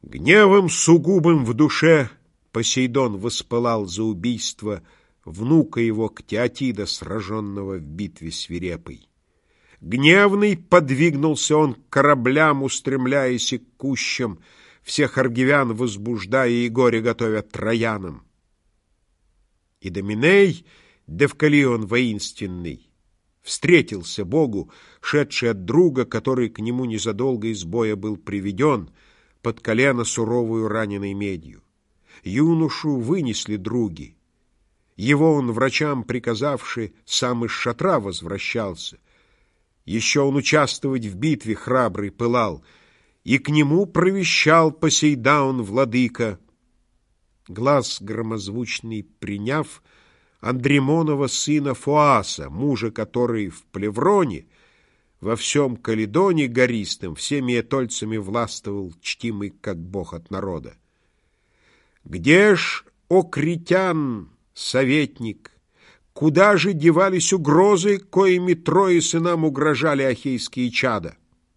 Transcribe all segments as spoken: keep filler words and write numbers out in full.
Гневом сугубым в душе Посейдон воспылал за убийство внука его Ктиотида, сраженного в битве свирепой. Гневный подвигнулся он к кораблям, устремляясь и к кущам, всех аргивян возбуждая и горе готовя троянам. И Доминей, Девкалион воинственный, встретился Богу, шедший от друга, который к нему незадолго из боя был приведен, под колено суровую раненой медью. Юношу вынесли други. Его он, врачам приказавши, сам из шатра возвращался. Еще он участвовать в битве храбрый пылал, и к нему провещал Посейдаун владыка. Глас громозвучный приняв, Андримонова сына Фоаса, мужа который в Плевроне, во всем Каледоне гористым, всеми этольцами властвовал, чтимый как бог от народа. Где ж, о критян, советник, куда же девались угрозы, коими трое сынам угрожали ахейские чада?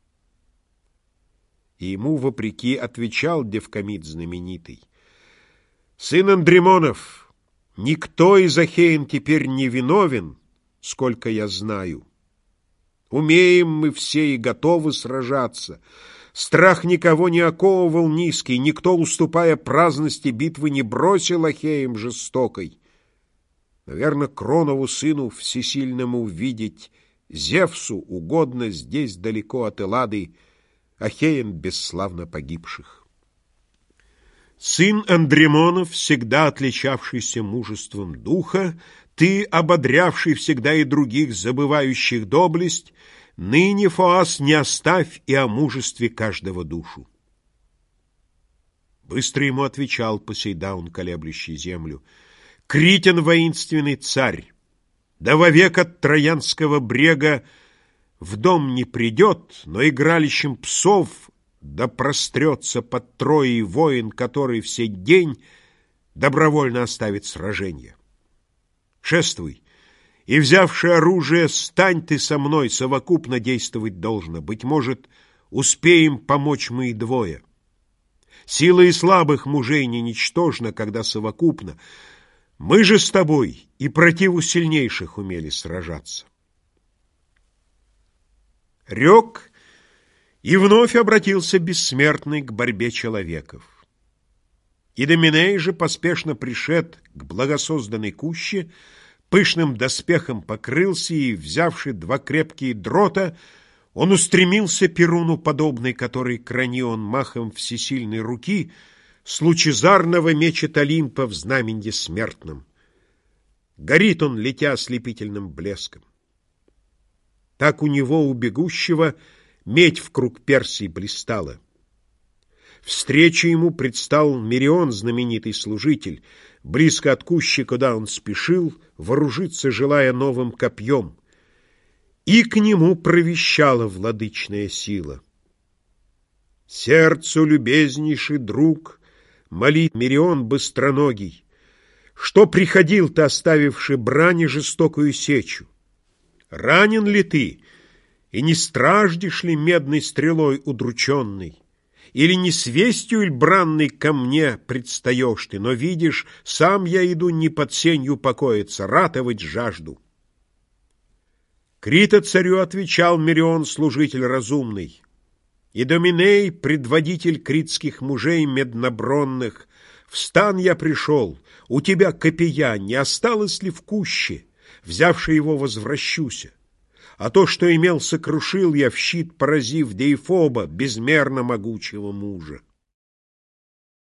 И ему вопреки отвечал Девкамид знаменитый: сын Андримонов, никто из ахеян теперь не виновен, сколько я знаю. Умеем мы все и готовы сражаться. Страх никого не оковывал низкий, никто, уступая праздности битвы, не бросил ахеям жестокой. Наверно, Кронову сыну всесильному видеть, Зевсу угодно здесь далеко от Эллады ахеян бесславно погибших. Сын Андримонов, всегда отличавшийся мужеством духа, ты, ободрявший всегда и других, забывающих доблесть, ныне, Фоас, не оставь и о мужестве каждого душу. Быстро ему отвечал Посейдаун, колеблющий землю: Критян воинственный царь, да вовек от Троянского брега в дом не придет, но игралищем псов да прострется под Троей воин, который в сей день добровольно оставит сражение. Шествуй, и, взявши оружие, стань ты со мной, совокупно действовать должно. Быть может, успеем помочь мы и двое. Сила и слабых мужей не ничтожна, когда совокупно. Мы же с тобой и противу сильнейших умели сражаться. Рек, и вновь обратился бессмертный к борьбе человеков. Идоминей же, поспешно пришед к благосозданной куще, пышным доспехом покрылся и, взявши два крепкие дрота, он устремился Перуну подобный, который крани он махом всесильной руки с лучезарного мечет Олимпа в знаменье смертном. Горит он, летя ослепительным блеском. Так у него, у бегущего, медь в круг Персии блистала. Встречу ему предстал Мерион, знаменитый служитель, близко от кущи, куда он спешил, вооружиться, желая новым копьем. И к нему провещала владычная сила: сердцу любезнейший друг, молит Мерион быстроногий, что приходил ты, оставивши брани жестокую сечу? Ранен ли ты, и не страждешь ли медной стрелой удрученный? Или не с вестью иль бранной ко мне предстаешь ты, но видишь, сам я иду не под сенью покоиться, ратовать жажду? Крита царю отвечал Мерион, служитель разумный: Идоминей, предводитель критских мужей меднобронных, в стан я пришел, у тебя копья не осталось ли в куще? Взявши его, возвращуся. А то, что имел, сокрушил я, в щит поразив Деифоба, безмерно могучего мужа.